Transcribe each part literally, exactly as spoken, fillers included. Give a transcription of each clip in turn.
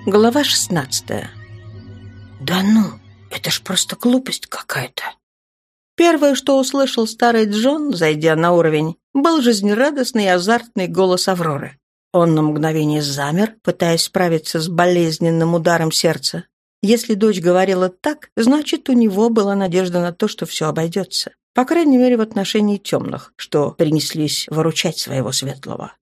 Глава шестнадцатая. «Да ну, это ж просто глупость какая-то!» Первое, что услышал старый Джон, зайдя на уровень, был жизнерадостный и азартный голос Авроры. Он на мгновение замер, пытаясь справиться с болезненным ударом сердца. Если дочь говорила так, значит, у него была надежда на то, что все обойдется. По крайней мере, в отношении темных, что принеслись выручать своего светлого.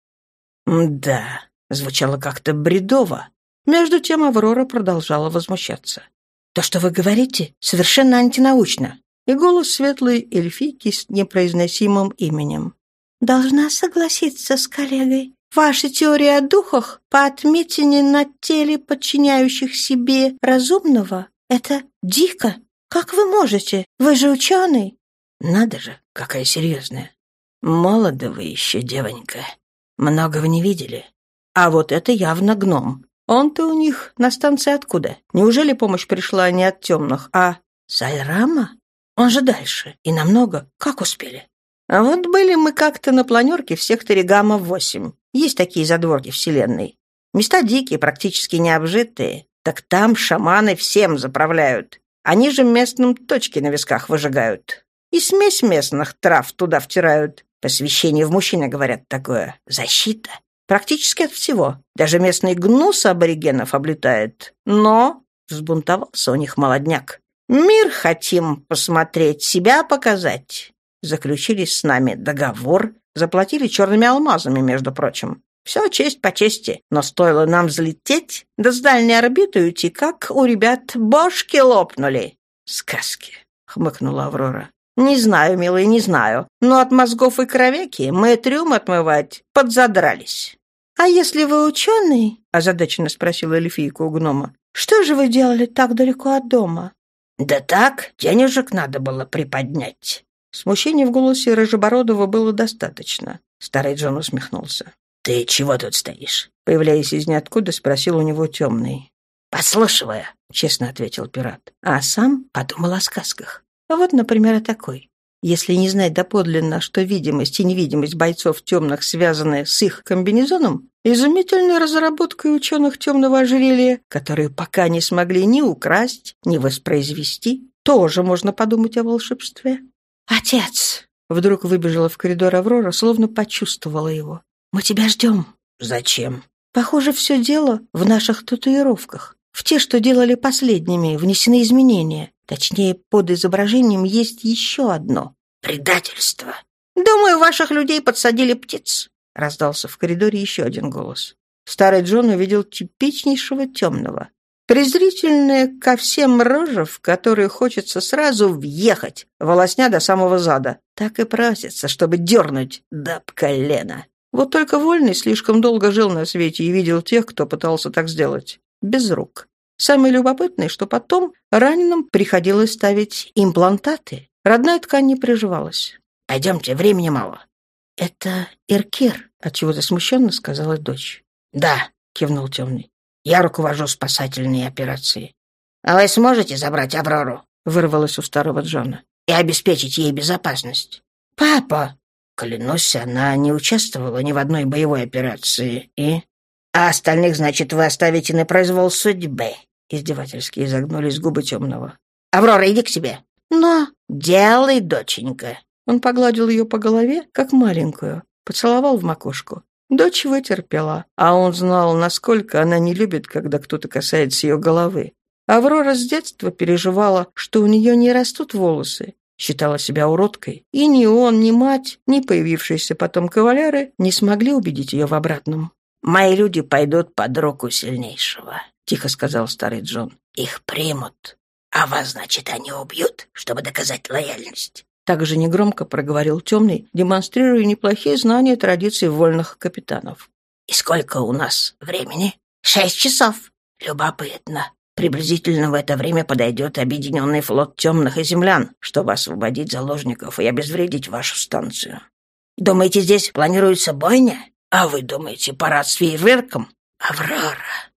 «Да», — звучало как-то бредово. Между тем Аврора продолжала возмущаться. «То, что вы говорите, совершенно антинаучно». И голос светлой эльфийки с непроизносимым именем. «Должна согласиться с коллегой. Ваша теория о духах по отметине на теле подчиняющих себе разумного — это дико. Как вы можете? Вы же ученый». «Надо же, какая серьезная. Молоды вы еще, девонька. Многого не видели. А вот это явно гном. Он-то у них на станции откуда? Неужели помощь пришла не от темных, а Сальрама? Он же дальше. И намного. Как успели? А вот были мы как-то на планерке в секторе Гамма-восемь. Есть такие задворки вселенной. Места дикие, практически необжитые. Так там шаманы всем заправляют. Они же местным точки на висках выжигают. И смесь местных трав туда втирают. Посвящение в мужчины, говорят, такое. Защита. Практически от всего. Даже местный гнус аборигенов облетает. Но взбунтовался у них молодняк. Мир хотим посмотреть, себя показать. Заключили с нами договор, заплатили черными алмазами, между прочим. Все честь по чести, но стоило нам взлететь, да с дальней орбиты уйти, как у ребят бошки лопнули. «Сказки», — хмыкнула Аврора. «Не знаю, милый, не знаю, но от мозгов и кровяки мы трюм отмывать подзадрались». «А если вы ученый?» — озадаченно спросила эльфийка у гнома. «Что же вы делали так далеко от дома?» «Да так, денежек надо было приподнять». Смущения в голосе Рыжебородова было достаточно. Старый Джон усмехнулся. «Ты чего тут стоишь?» Появляясь из ниоткуда, спросил у него темный. «Послушивая», — честно ответил пират. А сам подумал о сказках. А вот, например, о такой. Если не знать доподлинно, что видимость и невидимость бойцов темных связаны с их комбинезоном, изумительной разработкой ученых темного ожерелья, которые пока не смогли ни украсть, ни воспроизвести, тоже можно подумать о волшебстве. «Отец!» — вдруг выбежала в коридор Аврора, словно почувствовала его. «Мы тебя ждем». «Зачем?» «Похоже, все дело в наших татуировках. В те, что делали последними, внесены изменения. Точнее, под изображением есть еще одно. Предательство. Думаю, ваших людей подсадили птиц», — раздался в коридоре еще один голос. Старый Джон увидел типичнейшего темного. Презрительная ко всем рожа, в которые хочется сразу въехать, волосня до самого зада. Так и просится, чтобы дернуть до об колено. Вот только Вольный слишком долго жил на свете и видел тех, кто пытался так сделать. Без рук. Самое любопытное, что потом раненым приходилось ставить имплантаты. Родная ткань не приживалась. «Пойдемте, времени мало». «Это Иркир», — отчего-то смущенно сказала дочь. «Да», — кивнул темный. «Я руковожу спасательной операцией». «А вы сможете забрать Аврору?» — вырвалось у старого Джона. «И обеспечить ей безопасность?» «Папа!» «Клянусь, она не участвовала ни в одной боевой операции, и...» «А остальных, значит, вы оставите на произвол судьбы?» Издевательски изогнулись губы темного. «Аврора, иди к себе!» «Но...» «Делай, доченька!» Он погладил ее по голове, как маленькую, поцеловал в макушку. Дочь вытерпела, а он знал, насколько она не любит, когда кто-то касается ее головы. Аврора с детства переживала, что у нее не растут волосы, считала себя уродкой, и ни он, ни мать, ни появившиеся потом кавалеры не смогли убедить ее в обратном. «Мои люди пойдут под руку сильнейшего», — тихо сказал старый Джон. «Их примут. А вас, значит, они убьют, чтобы доказать лояльность?» Так же негромко проговорил темный, демонстрируя неплохие знания традиций вольных капитанов. «И сколько у нас времени?» «Шесть часов». «Любопытно. Приблизительно в это время подойдет объединенный флот темных и землян, чтобы освободить заложников и обезвредить вашу станцию. Думаете, здесь планируется бойня? А вы думаете, парад с фейерверком? Аврора!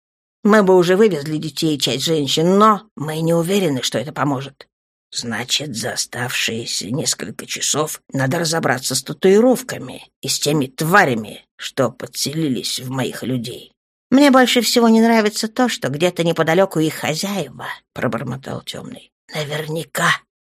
Мы бы уже вывезли детей и часть женщин, но мы не уверены, что это поможет. Значит, за оставшиеся несколько часов надо разобраться с татуировками и с теми тварями, что подселились в моих людей. «Мне больше всего не нравится то, что где-то неподалеку их хозяева», — пробормотал темный. «Наверняка».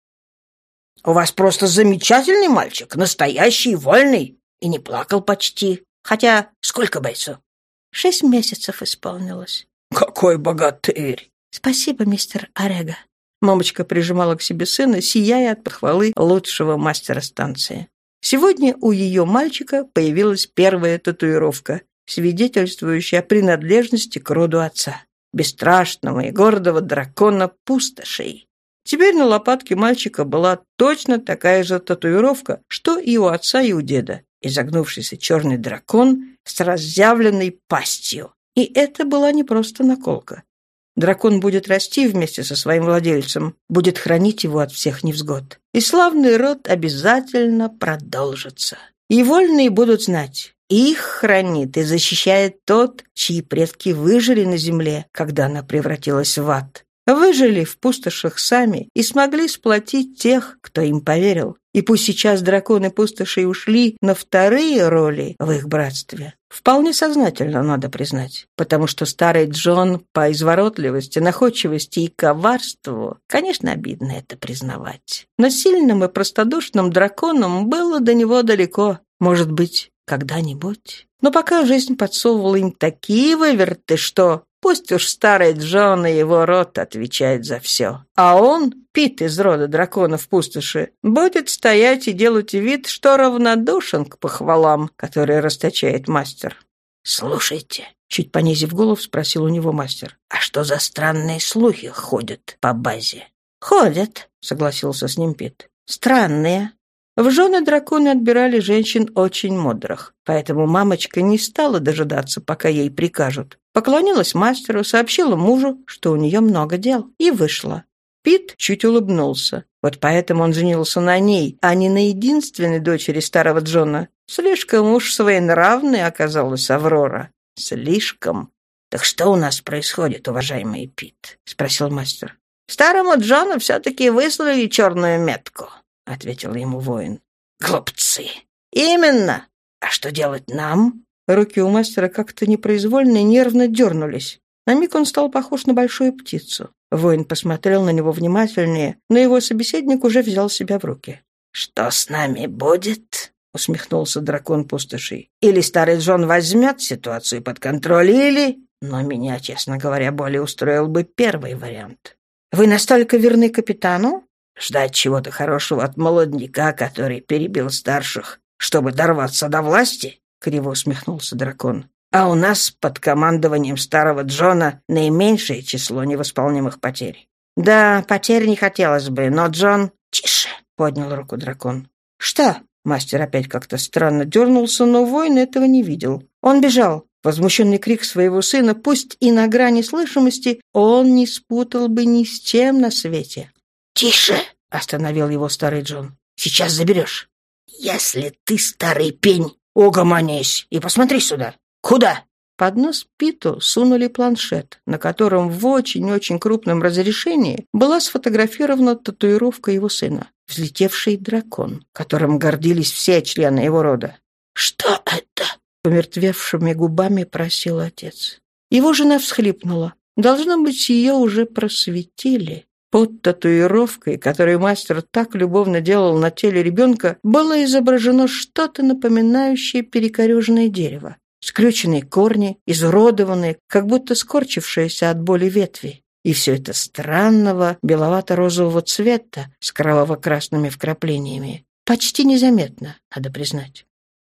«У вас просто замечательный мальчик, настоящий, вольный, и не плакал почти. Хотя сколько бойцу?» «Шесть месяцев исполнилось». «Какой богатырь!» «Спасибо, мистер Орега». Мамочка прижимала к себе сына, сияя от похвалы лучшего мастера станции. Сегодня у ее мальчика появилась первая татуировка, свидетельствующая о принадлежности к роду отца, бесстрашного и гордого дракона пустошей. Теперь на лопатке мальчика была точно такая же татуировка, что и у отца, и у деда. Изогнувшийся черный дракон с разъявленной пастью. И это была не просто наколка. Дракон будет расти вместе со своим владельцем, будет хранить его от всех невзгод. И славный род обязательно продолжится. И вольные будут знать, их хранит и защищает тот, чьи предки выжили на земле, когда она превратилась в ад. Выжили в пустошах сами и смогли сплотить тех, кто им поверил. И пусть сейчас драконы пустошей ушли на вторые роли в их братстве. Вполне сознательно, надо признать. Потому что старый Джон по изворотливости, находчивости и коварству, конечно, обидно это признавать. Но сильным и простодушным драконом было до него далеко. Может быть, когда-нибудь. Но пока жизнь подсовывала им такие выверты, что... Пусть уж старый Джон и его род отвечает за все. А он, Пит из рода драконов пустоши, будет стоять и делать вид, что равнодушен к похвалам, которые расточает мастер. «Слушайте», — чуть понизив голову, спросил у него мастер, «а что за странные слухи ходят по базе?» «Ходят», — согласился с ним Пит. «Странные». В жены драконы отбирали женщин очень мудрых, поэтому мамочка не стала дожидаться, пока ей прикажут. Поклонилась мастеру, сообщила мужу, что у нее много дел, и вышла. Пит чуть улыбнулся. Вот поэтому он женился на ней, а не на единственной дочери старого Джона. Слишком уж своенравной оказалась Аврора. Слишком. «Так что у нас происходит, уважаемый Пит?» — спросил мастер. «Старому Джону все-таки выслали черную метку», — ответил ему воин. «Глупцы!» «Именно! А что делать нам?» Руки у мастера как-то непроизвольно и нервно дернулись. На миг он стал похож на большую птицу. Воин посмотрел на него внимательнее, но его собеседник уже взял себя в руки. «Что с нами будет?» — усмехнулся дракон пустошей. «Или старый Джон возьмет ситуацию под контроль, или...» Но меня, честно говоря, более устроил бы первый вариант. «Вы настолько верны капитану?» «Ждать чего-то хорошего от молодняка, который перебил старших, чтобы дорваться до власти?» — криво усмехнулся дракон. «А у нас под командованием старого Джона наименьшее число невосполнимых потерь». «Да, потерь не хотелось бы, но Джон...» «Тише!» — поднял руку дракон. «Что?» — мастер опять как-то странно дернулся, но воин этого не видел. Он бежал. Возмущенный крик своего сына, пусть и на грани слышимости, он не спутал бы ни с чем на свете. «Тише!» — остановил его старый Джон. «Сейчас заберешь». «Если ты, старый пень, угомонись и посмотри сюда. Куда?» Под нос Питу сунули планшет, на котором в очень-очень крупном разрешении была сфотографирована татуировка его сына, взлетевший дракон, которым гордились все члены его рода. «Что это?» — помертвевшими губами просил отец. Его жена всхлипнула. Должно быть, ее уже просветили. Под татуировкой, которую мастер так любовно делал на теле ребенка, было изображено что-то напоминающее перекореженное дерево. Скрюченные корни, изуродованные, как будто скорчившиеся от боли ветви. И все это странного беловато-розового цвета с кроваво-красными вкраплениями. Почти незаметно, надо признать.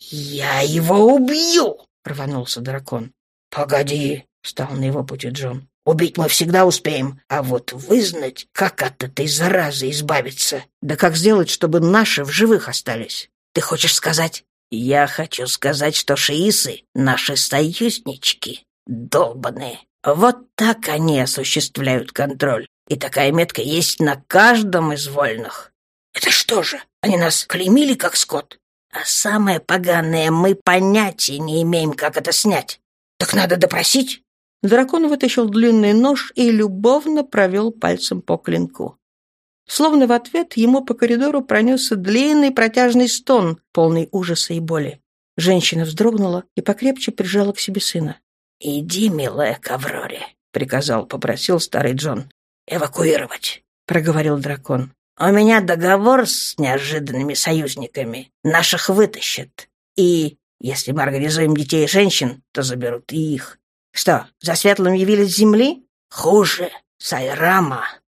«Я его убью!» — рванулся дракон. «Погоди!» — встал на его пути Джон. «Убить мы всегда успеем, а вот вызнать, как от этой заразы избавиться. Да как сделать, чтобы наши в живых остались? Ты хочешь сказать?» «Я хочу сказать, что шиисы — наши союзнички, долбаные. Вот так они осуществляют контроль. И такая метка есть на каждом из вольных». «Это что же, они нас клеймили, как скот?» «А самое поганое, мы понятия не имеем, как это снять. Так надо допросить». Дракон вытащил длинный нож и любовно провел пальцем по клинку. Словно в ответ ему по коридору пронесся длинный протяжный стон, полный ужаса и боли. Женщина вздрогнула и покрепче прижала к себе сына. «Иди, милая, к Авроре», — приказал, попросил старый Джон. «Эвакуировать», — проговорил дракон. «У меня договор с неожиданными союзниками. Наших вытащат. И если мы организуем детей и женщин, то заберут и их. Что, за светлым явились с земли? Хуже. Сайрама.